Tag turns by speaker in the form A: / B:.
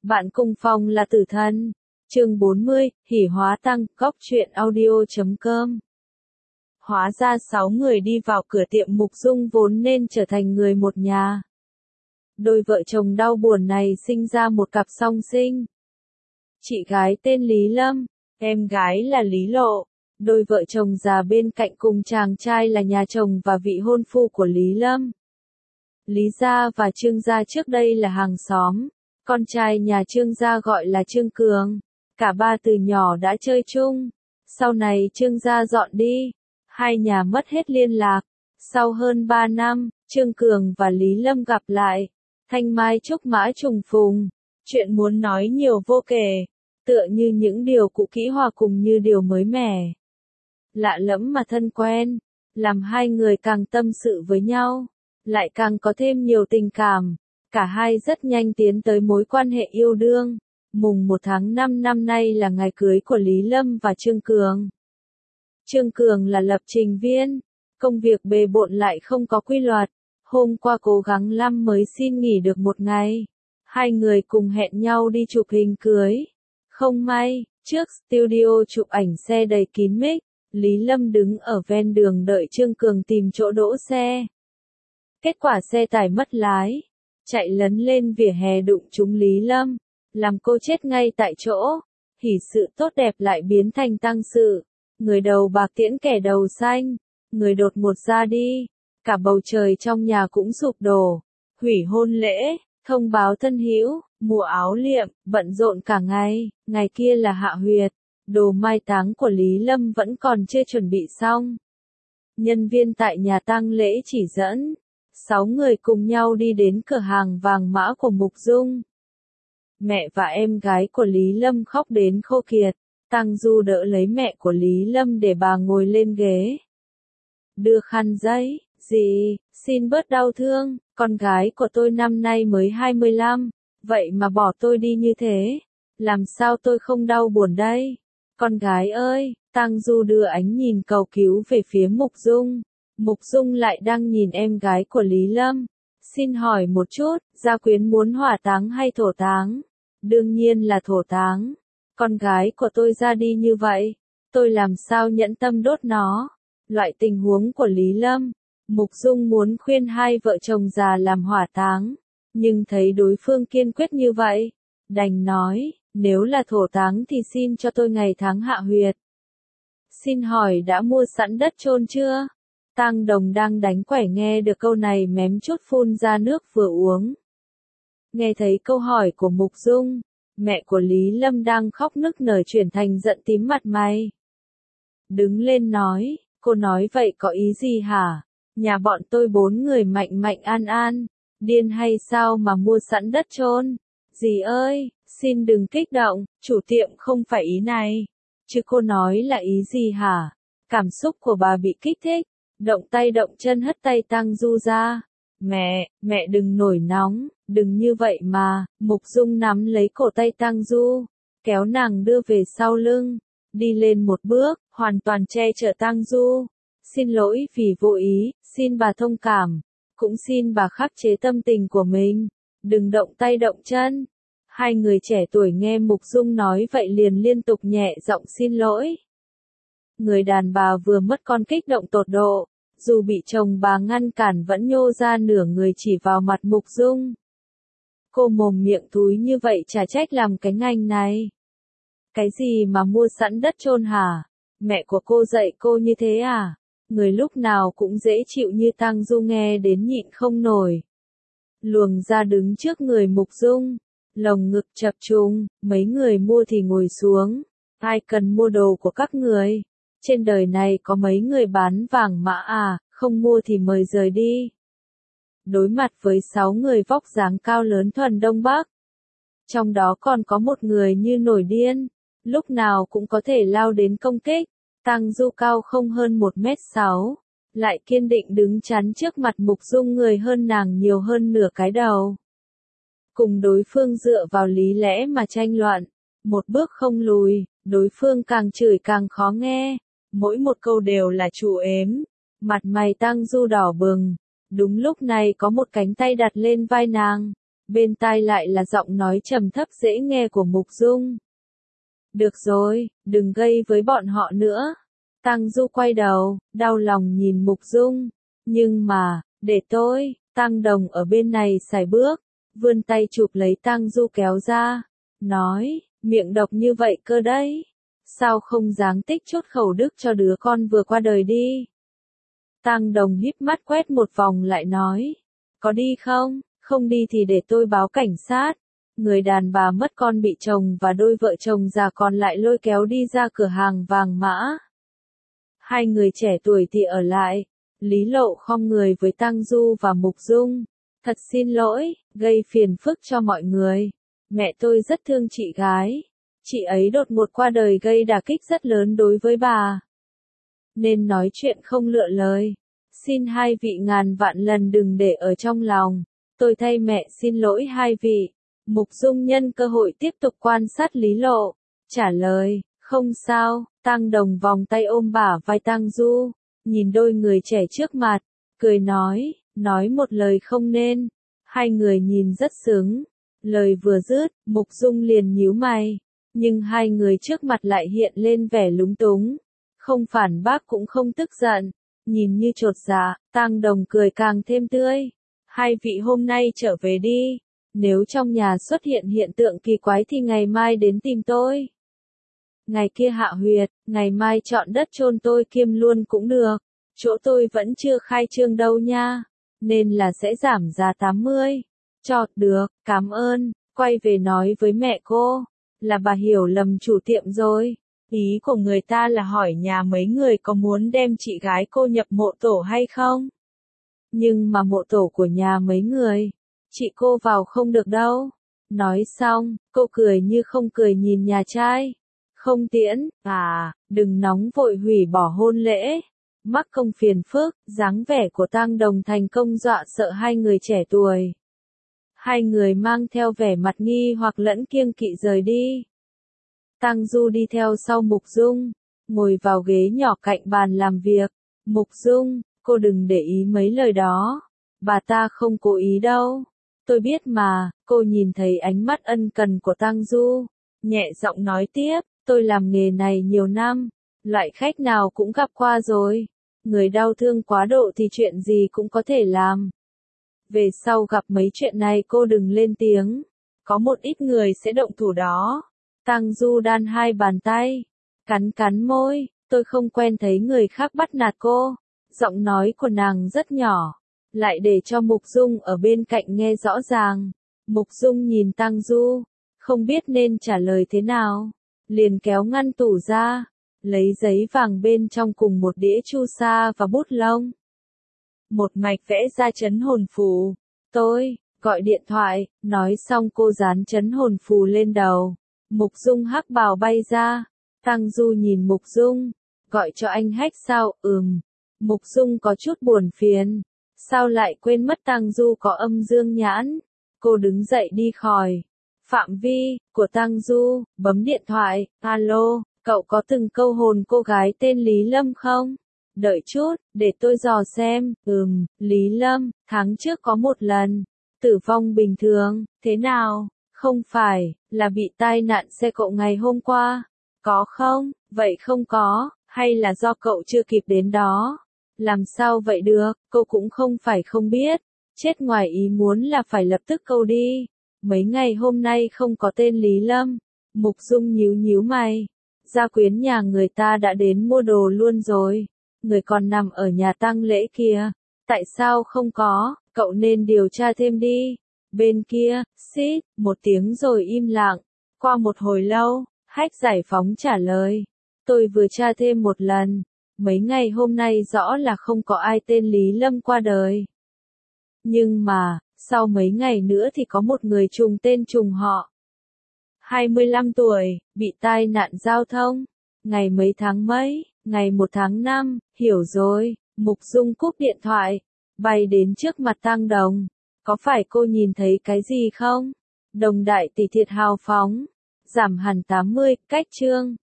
A: Bạn cùng phòng là tử thần. Chương 40, hỉ hóa tăng, góc truyện audio.com. Hóa ra 6 người đi vào cửa tiệm Mục Dung vốn nên trở thành người một nhà. Đôi vợ chồng đau buồn này sinh ra một cặp song sinh. Chị gái tên Lý Lâm, em gái là Lý Lộ. Đôi vợ chồng già bên cạnh cùng chàng trai là nhà chồng và vị hôn phu của Lý Lâm. Lý gia và Trương gia trước đây là hàng xóm. Con trai nhà Trương gia gọi là Trương Cường. Cả ba từ nhỏ đã chơi chung. Sau này Trương gia dọn đi. Hai nhà mất hết liên lạc. Sau hơn 3 năm, Trương Cường và Lý Lâm gặp lại. Thanh mai trúc mã trùng phùng. Chuyện muốn nói nhiều vô kể. Tựa như những điều cũ kỹ hòa cùng như điều mới mẻ. Lạ lẫm mà thân quen. Làm hai người càng tâm sự với nhau. Lại càng có thêm nhiều tình cảm. Cả hai rất nhanh tiến tới mối quan hệ yêu đương. Mùng 1 tháng 5 năm nay là ngày cưới của Lý Lâm và Trương Cường. Trương Cường là lập trình viên. Công việc bề bộn lại không có quy luật. Hôm qua cố gắng lắm mới xin nghỉ được một ngày. Hai người cùng hẹn nhau đi chụp hình cưới. Không may, trước studio chụp ảnh xe đầy kín mic, Lý Lâm đứng ở ven đường đợi Trương Cường tìm chỗ đỗ xe. Kết quả xe tải mất lái. Chạy lấn lên vỉa hè đụng trúng Lý Lâm, làm cô chết ngay tại chỗ. Hỉ sự tốt đẹp lại biến thành tang sự. Người đầu bạc tiễn kẻ đầu xanh, người đột ngột ra đi. Cả bầu trời trong nhà cũng sụp đổ. Hủy hôn lễ, thông báo thân hữu, mua áo liệm, bận rộn cả ngày. Ngày kia là hạ huyệt. Đồ mai táng của Lý Lâm vẫn còn chưa chuẩn bị xong. Nhân viên tại nhà tang lễ chỉ dẫn. 6 người cùng nhau đi đến cửa hàng vàng mã của Mục Dung. Mẹ và em gái của Lý Lâm khóc đến khô kiệt. Tang Du đỡ lấy mẹ của Lý Lâm để bà ngồi lên ghế. Đưa khăn giấy, dì, xin bớt đau thương, con gái của tôi năm nay mới 25, vậy mà bỏ tôi đi như thế. Làm sao tôi không đau buồn đây? Con gái ơi, Tang Du đưa ánh nhìn cầu cứu về phía Mục Dung. Mục Dung lại đang nhìn em gái của Lý Lâm. Xin hỏi một chút, gia quyến muốn hỏa táng hay thổ táng? Đương nhiên là thổ táng. Con gái của tôi ra đi như vậy, tôi làm sao nhẫn tâm đốt nó? Loại tình huống của Lý Lâm, Mục Dung muốn khuyên hai vợ chồng già làm hỏa táng, nhưng thấy đối phương kiên quyết như vậy, đành nói, nếu là thổ táng thì xin cho tôi ngày tháng hạ huyệt. Xin hỏi đã mua sẵn đất chôn chưa? Tang Đồng đang đánh quẻ nghe được câu này mém chút phun ra nước vừa uống. Nghe thấy câu hỏi của Mục Dung, mẹ của Lý Lâm đang khóc nức nở chuyển thành giận tím mặt mày. Đứng lên nói, cô nói vậy có ý gì hả? Nhà bọn tôi 4 người mạnh mạnh an an, điên hay sao mà mua sẵn đất chôn? Dì ơi, xin đừng kích động, chủ tiệm không phải ý này. Chứ cô nói là ý gì hả? Cảm xúc của bà bị kích thích. Động tay động chân hất tay Tang Du ra. Mẹ đừng nổi nóng, đừng như vậy mà. Mục Dung nắm lấy cổ tay Tang Du, kéo nàng đưa về sau lưng, đi lên một bước, hoàn toàn che chở Tang Du. Xin lỗi vì vô ý, xin bà thông cảm, cũng xin bà khắc chế tâm tình của mình, đừng động tay động chân. Hai người trẻ tuổi nghe Mục Dung nói vậy liền liên tục nhẹ giọng xin lỗi. Người đàn bà vừa mất con kích động tột độ, dù bị chồng bà ngăn cản vẫn nhô ra nửa người chỉ vào mặt Mục Dung. Cô mồm miệng thúi như vậy chả trách làm cái ngành này. Cái gì mà mua sẵn đất chôn hả? Mẹ của cô dạy cô như thế à? Người lúc nào cũng dễ chịu như Tang Du nghe đến nhịn không nổi. Luồng ra đứng trước người Mục Dung, lồng ngực chập trùng, mấy người mua thì ngồi xuống. Ai cần mua đồ của các người? Trên đời này có mấy người bán vàng mã à, không mua thì mời rời đi. Đối mặt với 6 người vóc dáng cao lớn thuần Đông Bắc. Trong đó còn có một người như nổi điên, lúc nào cũng có thể lao đến công kích. Tang Du cao không hơn 1m6, lại kiên định đứng chắn trước mặt Mục Dung người hơn nàng nhiều hơn nửa cái đầu. Cùng đối phương dựa vào lý lẽ mà tranh luận, một bước không lùi, đối phương càng chửi càng khó nghe. Mỗi một câu đều là chủ ếm, mặt mày Tang Du đỏ bừng. Đúng lúc này có một cánh tay đặt lên vai nàng, bên tai lại là giọng nói trầm thấp dễ nghe của Mục Dung. Được rồi, đừng gây với bọn họ nữa. Tang Du quay đầu, đau lòng nhìn Mục Dung. Nhưng mà, để tôi, Tang Đồng ở bên này sải bước, vươn tay chụp lấy Tang Du kéo ra, nói, miệng độc như vậy cơ đấy. Sao không dáng tích chút khẩu đức cho đứa con vừa qua đời đi. Tang Đồng híp mắt quét một vòng lại nói, có đi không, không đi thì để tôi báo cảnh sát. Người đàn bà mất con bị chồng và đôi vợ chồng già còn lại lôi kéo đi ra cửa hàng vàng mã. Hai người trẻ tuổi thì ở lại. Lý Lộ khom người với Tang Du và Mục Dung. Thật xin lỗi, gây phiền phức cho mọi người. Mẹ tôi rất thương chị gái. Chị ấy đột ngột qua đời gây đả kích rất lớn đối với bà. Nên nói chuyện không lựa lời. Xin hai vị ngàn vạn lần đừng để ở trong lòng. Tôi thay mẹ xin lỗi hai vị. Mục Dung nhân cơ hội tiếp tục quan sát Lý Lộ. Trả lời, không sao. Tang Đồng vòng tay ôm bả vai Tang Du. Nhìn đôi người trẻ trước mặt. Cười nói một lời không nên. Hai người nhìn rất sướng. Lời vừa dứt, Mục Dung liền nhíu mày. Nhưng hai người trước mặt lại hiện lên vẻ lúng túng. Không phản bác cũng không tức giận. Nhìn như chột dạ, Tang Đồng cười càng thêm tươi. Hai vị hôm nay trở về đi. Nếu trong nhà xuất hiện hiện tượng kỳ quái thì ngày mai đến tìm tôi. Ngày kia hạ huyệt, ngày mai chọn đất chôn tôi kiêm luôn cũng được. Chỗ tôi vẫn chưa khai trương đâu nha. Nên là sẽ giảm giá 80. Được, cảm ơn. Quay về nói với mẹ cô. Là bà hiểu lầm chủ tiệm rồi. Ý của người ta là hỏi nhà mấy người có muốn đem chị gái cô nhập mộ tổ hay không? Nhưng mà mộ tổ của nhà mấy người, chị cô vào không được đâu. Nói xong, cô cười như không cười nhìn nhà trai. Không tiễn, đừng nóng vội hủy bỏ hôn lễ. Mắc công phiền phức, dáng vẻ của Tang Đồng thành công dọa sợ hai người trẻ tuổi. Hai người mang theo vẻ mặt nghi hoặc lẫn kiêng kỵ rời đi. Tang Du đi theo sau Mục Dung, ngồi vào ghế nhỏ cạnh bàn làm việc. Mục Dung, cô đừng để ý mấy lời đó. Bà ta không cố ý đâu. Tôi biết mà, cô nhìn thấy ánh mắt ân cần của Tang Du. Nhẹ giọng nói tiếp, tôi làm nghề này nhiều năm. Loại khách nào cũng gặp qua rồi. Người đau thương quá độ thì chuyện gì cũng có thể làm. Về sau gặp mấy chuyện này cô đừng lên tiếng. Có một ít người sẽ động thủ đó. Tang Du đan hai bàn tay. Cắn môi, tôi không quen thấy người khác bắt nạt cô. Giọng nói của nàng rất nhỏ. Lại để cho Mục Dung ở bên cạnh nghe rõ ràng. Mục Dung nhìn Tang Du. Không biết nên trả lời thế nào. Liền kéo ngăn tủ ra. Lấy giấy vàng bên trong cùng một đĩa chu sa và bút lông. Một mạch vẽ ra trấn hồn phù. Tôi, gọi điện thoại, nói xong cô dán trấn hồn phù lên đầu. Mục Dung hắc bào bay ra. Tang Du nhìn Mục Dung. Gọi cho anh Hách sao? Mục Dung có chút buồn phiền. Sao lại quên mất Tang Du có âm dương nhãn? Cô đứng dậy đi khỏi phạm vi của Tang Du, bấm điện thoại. Alo, cậu có từng câu hồn cô gái tên Lý Lâm không? Đợi chút, để tôi dò xem. Lý Lâm, tháng trước có một lần. Tử vong bình thường, thế nào? Không phải, là bị tai nạn xe cộ ngày hôm qua. Có không? Vậy không có, hay là do cậu chưa kịp đến đó? Làm sao vậy được, cô cũng không phải không biết. Chết ngoài ý muốn là phải lập tức câu đi. Mấy ngày hôm nay không có tên Lý Lâm. Mục Dung nhíu mày. Gia quyến nhà người ta đã đến mua đồ luôn rồi. Người còn nằm ở nhà tang lễ kia. Tại sao không có, cậu nên điều tra thêm đi. Bên kia, xít, một tiếng rồi im lặng. Qua một hồi lâu, Hách Giải Phóng trả lời. Tôi vừa tra thêm một lần. Mấy ngày hôm nay rõ là không có ai tên Lý Lâm qua đời. Nhưng mà, sau mấy ngày nữa thì có một người trùng tên trùng họ. 25 tuổi, bị tai nạn giao thông. Ngày mấy tháng mấy, ngày 1 tháng 5, hiểu rồi. Mục Dung cúp điện thoại, bay đến trước mặt Tang Đồng. Có phải cô nhìn thấy cái gì không? Đồng đại tỷ thiệt hào phóng. Giảm hẳn 80, cách chương.